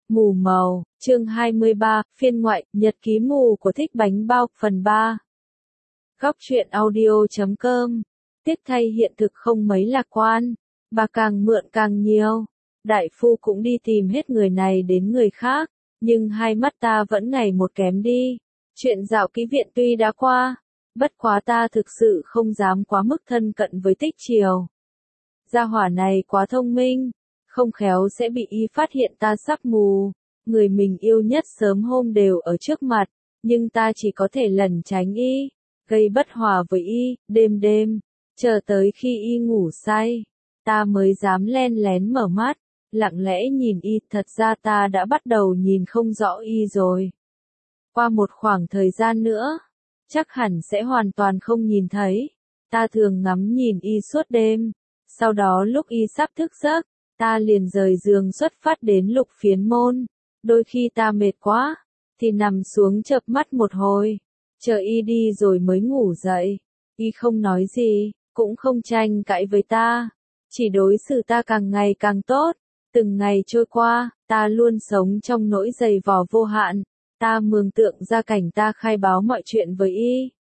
Mù màu, chương 23, phiên ngoại, nhật ký mù của Thích Bánh Bao, phần 3. Góc truyện audio.com. Tiếc thay hiện thực không mấy lạc quan, bà càng mượn càng nhiều. Đại phu cũng đi tìm hết người này đến người khác, nhưng hai mắt ta vẫn ngày một kém đi. Chuyện dạo ký viện tuy đã qua, bất quá ta thực sự không dám quá mức thân cận với Tích Triều. Gia hỏa này quá thông minh, không khéo sẽ bị y phát hiện ta sắp mù. Người mình yêu nhất sớm hôm đều ở trước mặt, nhưng ta chỉ có thể lẩn tránh y, gây bất hòa với y, đêm đêm, chờ tới khi y ngủ say, ta mới dám len lén mở mắt, lặng lẽ nhìn y. Thật ra ta đã bắt đầu nhìn không rõ y rồi. Qua một khoảng thời gian nữa, chắc hẳn sẽ hoàn toàn không nhìn thấy. Ta thường ngắm nhìn y suốt đêm, sau đó lúc y sắp thức giấc, ta liền rời giường xuất phát đến Lục Phiến Môn. Đôi khi ta mệt quá, thì nằm xuống chợp mắt một hồi, chờ y đi rồi mới ngủ dậy. Y không nói gì, cũng không tranh cãi với ta, chỉ đối xử ta càng ngày càng tốt. Từng ngày trôi qua, ta luôn sống trong nỗi dày vò vô hạn. Ta mường tượng ra cảnh ta khai báo mọi chuyện với y.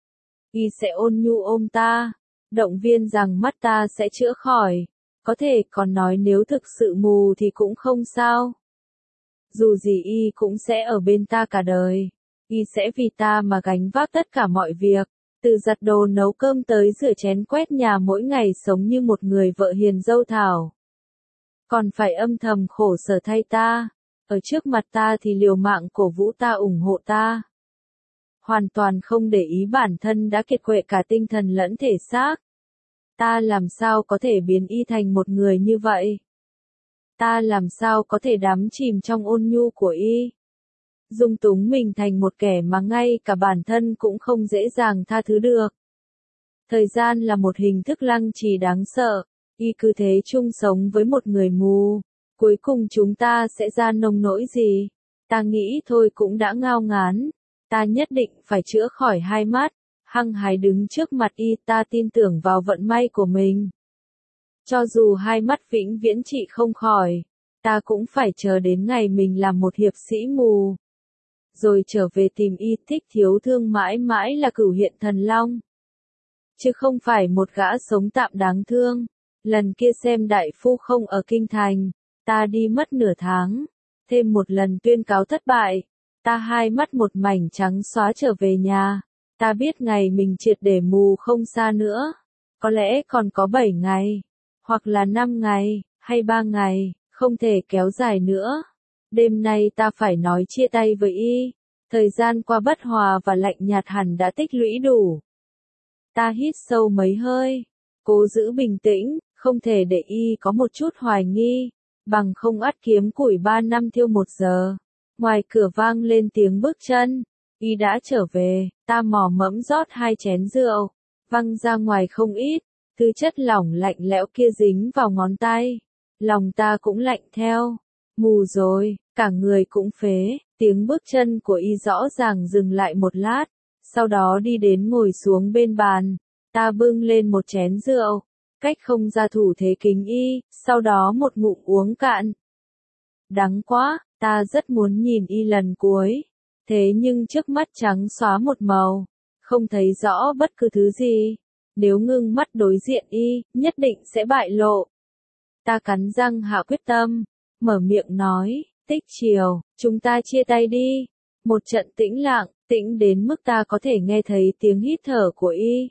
Y sẽ ôn nhu ôm ta, động viên rằng mắt ta sẽ chữa khỏi. Có thể còn nói nếu thực sự mù thì cũng không sao. Dù gì y cũng sẽ ở bên ta cả đời. Y sẽ vì ta mà gánh vác tất cả mọi việc, từ giặt đồ nấu cơm tới rửa chén quét nhà, mỗi ngày sống như một người vợ hiền dâu thảo. Còn phải âm thầm khổ sở thay ta, ở trước mặt ta thì liều mạng cổ vũ ta, ủng hộ ta. Hoàn toàn không để ý bản thân đã kiệt quệ cả tinh thần lẫn thể xác. Ta làm sao có thể biến y thành một người như vậy? Ta làm sao có thể đắm chìm trong ôn nhu của y? Dung túng mình thành một kẻ mà ngay cả bản thân cũng không dễ dàng tha thứ được. Thời gian là một hình thức lăng trì đáng sợ, y cứ thế chung sống với một người mù. Cuối cùng chúng ta sẽ ra nông nỗi gì? Ta nghĩ thôi cũng đã ngao ngán. Ta nhất định phải chữa khỏi hai mắt. Hăng hái đứng trước mặt y, ta tin tưởng vào vận may của mình. Cho dù hai mắt vĩnh viễn trị không khỏi, ta cũng phải chờ đến ngày mình làm một hiệp sĩ mù. Rồi trở về tìm y. Thích Thiếu Thương mãi mãi là cửu hiện thần long, chứ không phải một gã sống tạm đáng thương. Lần kia xem đại phu không ở kinh thành, ta đi mất nửa tháng. Thêm một lần tuyên cáo thất bại, ta hai mắt một mảnh trắng xóa trở về nhà. Ta biết ngày mình triệt để mù không xa nữa. Có lẽ còn có 7 ngày, hoặc là 5 ngày, hay 3 ngày, không thể kéo dài nữa. Đêm nay ta phải nói chia tay với y. Thời gian qua bất hòa và lạnh nhạt hẳn đã tích lũy đủ. Ta hít sâu mấy hơi, cố giữ bình tĩnh, không thể để y có một chút hoài nghi, bằng không ắt kiếm củi 3 năm thiêu 1 giờ. Ngoài cửa vang lên tiếng bước chân. Y đã trở về, ta mò mẫm rót 2 chén rượu, văng ra ngoài không ít, thứ chất lỏng lạnh lẽo kia dính vào ngón tay. Lòng ta cũng lạnh theo, mù rồi, cả người cũng phế. Tiếng bước chân của y rõ ràng dừng lại một lát, sau đó đi đến ngồi xuống bên bàn. Ta bưng lên một chén rượu, cách không ra thủ thế kính y, sau đó một ngụm uống cạn. Đắng quá, ta rất muốn nhìn y lần cuối. Thế nhưng trước mắt trắng xóa một màu, không thấy rõ bất cứ thứ gì. Nếu ngưng mắt đối diện y, nhất định sẽ bại lộ. Ta cắn răng hạ quyết tâm, mở miệng nói, Tích Triều, chúng ta chia tay đi. Một trận tĩnh lặng, tĩnh đến mức ta có thể nghe thấy tiếng hít thở của y.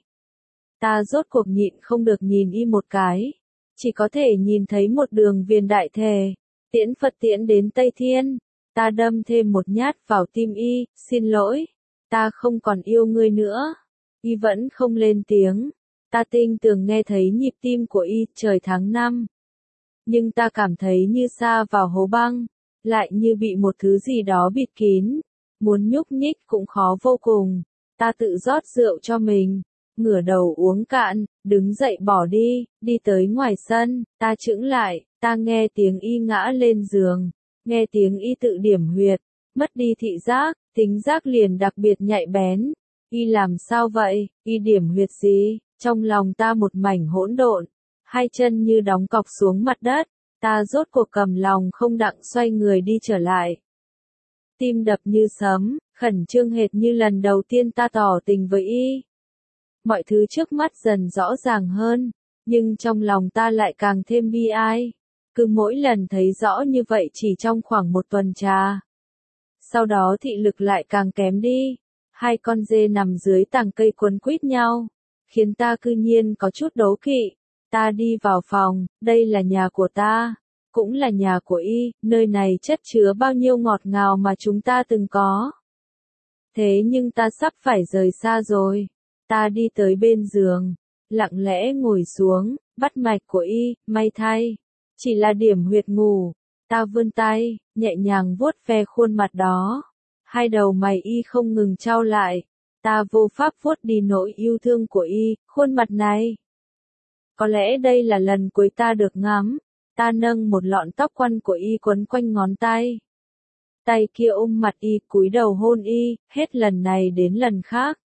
Ta rốt cuộc nhịn không được nhìn y một cái, chỉ có thể nhìn thấy một đường viền đại thề, tiễn Phật tiễn đến Tây Thiên. Ta đâm thêm một nhát vào tim y, xin lỗi, ta không còn yêu ngươi nữa. Y vẫn không lên tiếng, ta tinh tường nghe thấy nhịp tim của y. Trời tháng 5, nhưng ta cảm thấy như sa vào hố băng, lại như bị một thứ gì đó bịt kín, muốn nhúc nhích cũng khó vô cùng. Ta tự rót rượu cho mình, ngửa đầu uống cạn, đứng dậy bỏ đi, đi tới ngoài sân. Ta chững lại, ta nghe tiếng y ngã lên giường. Nghe tiếng y tự điểm huyệt, mất đi thị giác, tính giác liền đặc biệt nhạy bén. Y làm sao vậy, y điểm huyệt gì? Trong lòng ta một mảnh hỗn độn, hai chân như đóng cọc xuống mặt đất. Ta rốt cuộc cầm lòng không đặng xoay người đi trở lại. Tim đập như sấm, khẩn trương hệt như lần đầu tiên ta tỏ tình với y. Mọi thứ trước mắt dần rõ ràng hơn, nhưng trong lòng ta lại càng thêm bi ai. Cứ mỗi lần thấy rõ như vậy chỉ trong khoảng một tuần trà. Sau đó thị lực lại càng kém đi. Hai con dê nằm dưới tàng cây quấn quýt nhau, khiến ta cư nhiên có chút đố kỵ. Ta đi vào phòng, đây là nhà của ta, cũng là nhà của y, nơi này chất chứa bao nhiêu ngọt ngào mà chúng ta từng có. Thế nhưng ta sắp phải rời xa rồi. Ta đi tới bên giường, lặng lẽ ngồi xuống, bắt mạch của y, may thay. Chỉ là điểm huyệt ngủ. Ta vươn tay, nhẹ nhàng vuốt ve khuôn mặt đó. Hai đầu mày y không ngừng chau lại. Ta vô pháp vuốt đi nỗi yêu thương của y, khuôn mặt này. Có lẽ đây là lần cuối ta được ngắm. Ta nâng một lọn tóc quăn của y quấn quanh ngón tay. Tay kia ôm mặt y, cúi đầu hôn y, hết lần này đến lần khác.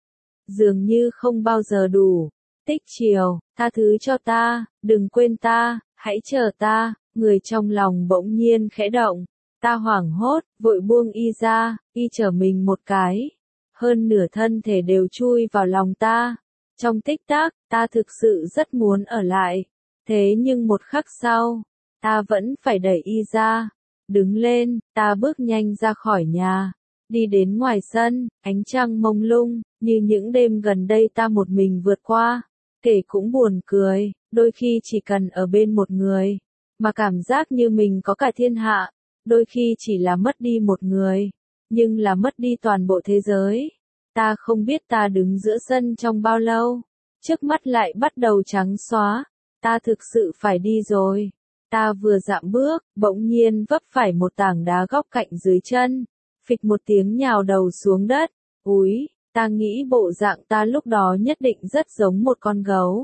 Dường như không bao giờ đủ. Tích chiều, tha thứ cho ta, đừng quên ta, hãy chờ ta. Người trong lòng bỗng nhiên khẽ động. Ta hoảng hốt, vội buông y ra, y trở mình một cái. Hơn nửa thân thể đều chui vào lòng ta. Trong tích tắc, ta thực sự rất muốn ở lại. Thế nhưng một khắc sau, ta vẫn phải đẩy y ra. Đứng lên, ta bước nhanh ra khỏi nhà. Đi đến ngoài sân, ánh trăng mông lung, như những đêm gần đây ta một mình vượt qua. Kể cũng buồn cười, đôi khi chỉ cần ở bên một người, mà cảm giác như mình có cả thiên hạ. Đôi khi chỉ là mất đi một người, nhưng là mất đi toàn bộ thế giới. Ta không biết ta đứng giữa sân trong bao lâu. Trước mắt lại bắt đầu trắng xóa. Ta thực sự phải đi rồi. Ta vừa dạm bước, bỗng nhiên vấp phải một tảng đá góc cạnh dưới chân. Phịch một tiếng nhào đầu xuống đất. Úi, ta nghĩ bộ dạng ta lúc đó nhất định rất giống một con gấu.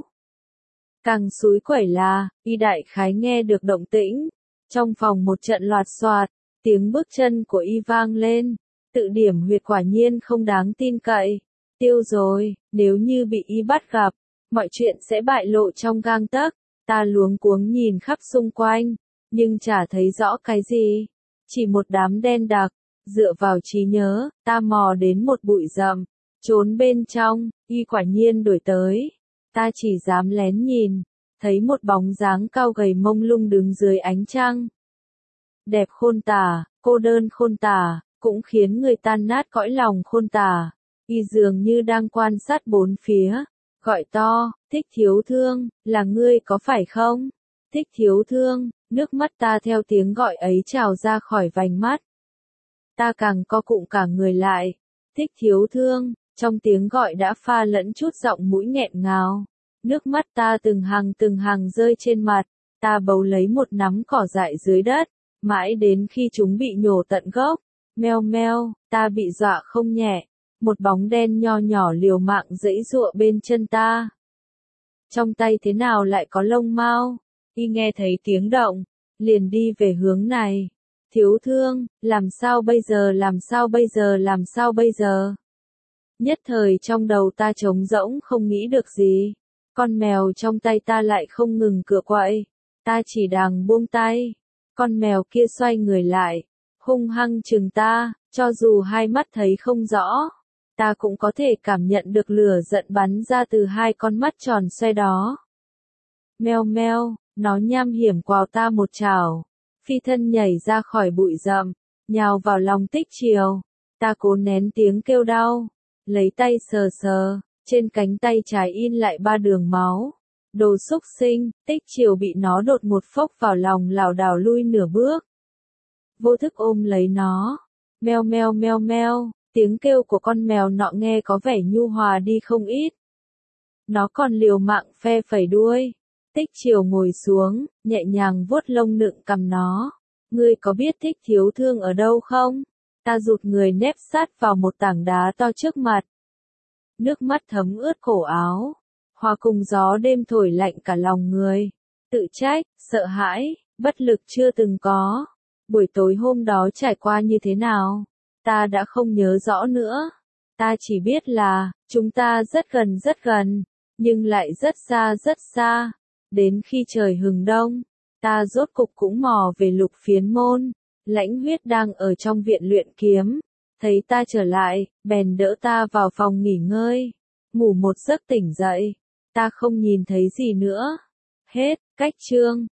Càng xúi quẩy là, y đại khái nghe được động tĩnh. Trong phòng một trận loạt xoạt, tiếng bước chân của y vang lên. Tự điểm huyệt quả nhiên không đáng tin cậy. Tiêu rồi, nếu như bị y bắt gặp, mọi chuyện sẽ bại lộ trong gang tấc. Ta luống cuống nhìn khắp xung quanh, nhưng chả thấy rõ cái gì. Chỉ một đám đen đặc. Dựa vào trí nhớ, ta mò đến một bụi rậm, trốn bên trong, y quả nhiên đuổi tới. Ta chỉ dám lén nhìn, thấy một bóng dáng cao gầy mông lung đứng dưới ánh trăng. Đẹp khôn tả, cô đơn khôn tả, cũng khiến người tan nát cõi lòng khôn tả. Y dường như đang quan sát bốn phía, gọi to, Thích Thiếu Thương, là ngươi có phải không? Thích Thiếu Thương, nước mắt ta theo tiếng gọi ấy trào ra khỏi vành mắt. Ta càng co cụm cả người lại. Thích Thiếu Thương, trong tiếng gọi đã pha lẫn chút giọng mũi nghẹn ngào. Nước mắt ta từng hàng rơi trên mặt. Ta bấu lấy một nắm cỏ dại dưới đất, mãi đến khi chúng bị nhổ tận gốc. Meo meo, ta bị dọa không nhẹ. Một bóng đen nho nhỏ liều mạng giãy giụa bên chân ta. Trong tay thế nào lại có lông mao? Y nghe thấy tiếng động, liền đi về hướng này. Thiếu Thương, làm sao bây giờ, làm sao bây giờ, làm sao bây giờ? Nhất thời trong đầu ta trống rỗng không nghĩ được gì. Con mèo trong tay ta lại không ngừng cựa quậy. Ta chỉ đàng buông tay. Con mèo kia xoay người lại, hung hăng chừng ta, cho dù hai mắt thấy không rõ. Ta cũng có thể cảm nhận được lửa giận bắn ra từ hai con mắt tròn xoe đó. Meo meo, nó nham hiểm quào ta một chảo. Phi thân nhảy ra khỏi bụi rậm, nhào vào lòng Tích Chiều. Ta cố nén tiếng kêu đau, lấy tay sờ sờ, trên cánh tay trái in lại 3 đường máu. Đồ xúc sinh, Tích Chiều bị nó đột ngột phốc vào lòng lảo đảo lui nửa bước. Vô thức ôm lấy nó. Meo meo meo meo, tiếng kêu của con mèo nọ nghe có vẻ nhu hòa đi không ít. Nó còn liều mạng phe phẩy đuôi. Tích Chiều ngồi xuống, nhẹ nhàng vuốt lông nựng cằm nó. Ngươi có biết Thích Thiếu Thương ở đâu không? Ta rụt người nép sát vào một tảng đá to trước mặt. Nước mắt thấm ướt cổ áo, hòa cùng gió đêm thổi lạnh cả lòng người. Tự trách, sợ hãi, bất lực chưa từng có. Buổi tối hôm đó trải qua như thế nào? Ta đã không nhớ rõ nữa. Ta chỉ biết là, chúng ta rất gần, nhưng lại rất xa. Đến khi trời hừng đông, ta rốt cục cũng mò về Lục Phiến Môn. Lãnh Huyết đang ở trong viện luyện kiếm, thấy ta trở lại, bèn đỡ ta vào phòng nghỉ ngơi. Ngủ một giấc tỉnh dậy, ta không nhìn thấy gì nữa. Hết, cách chương.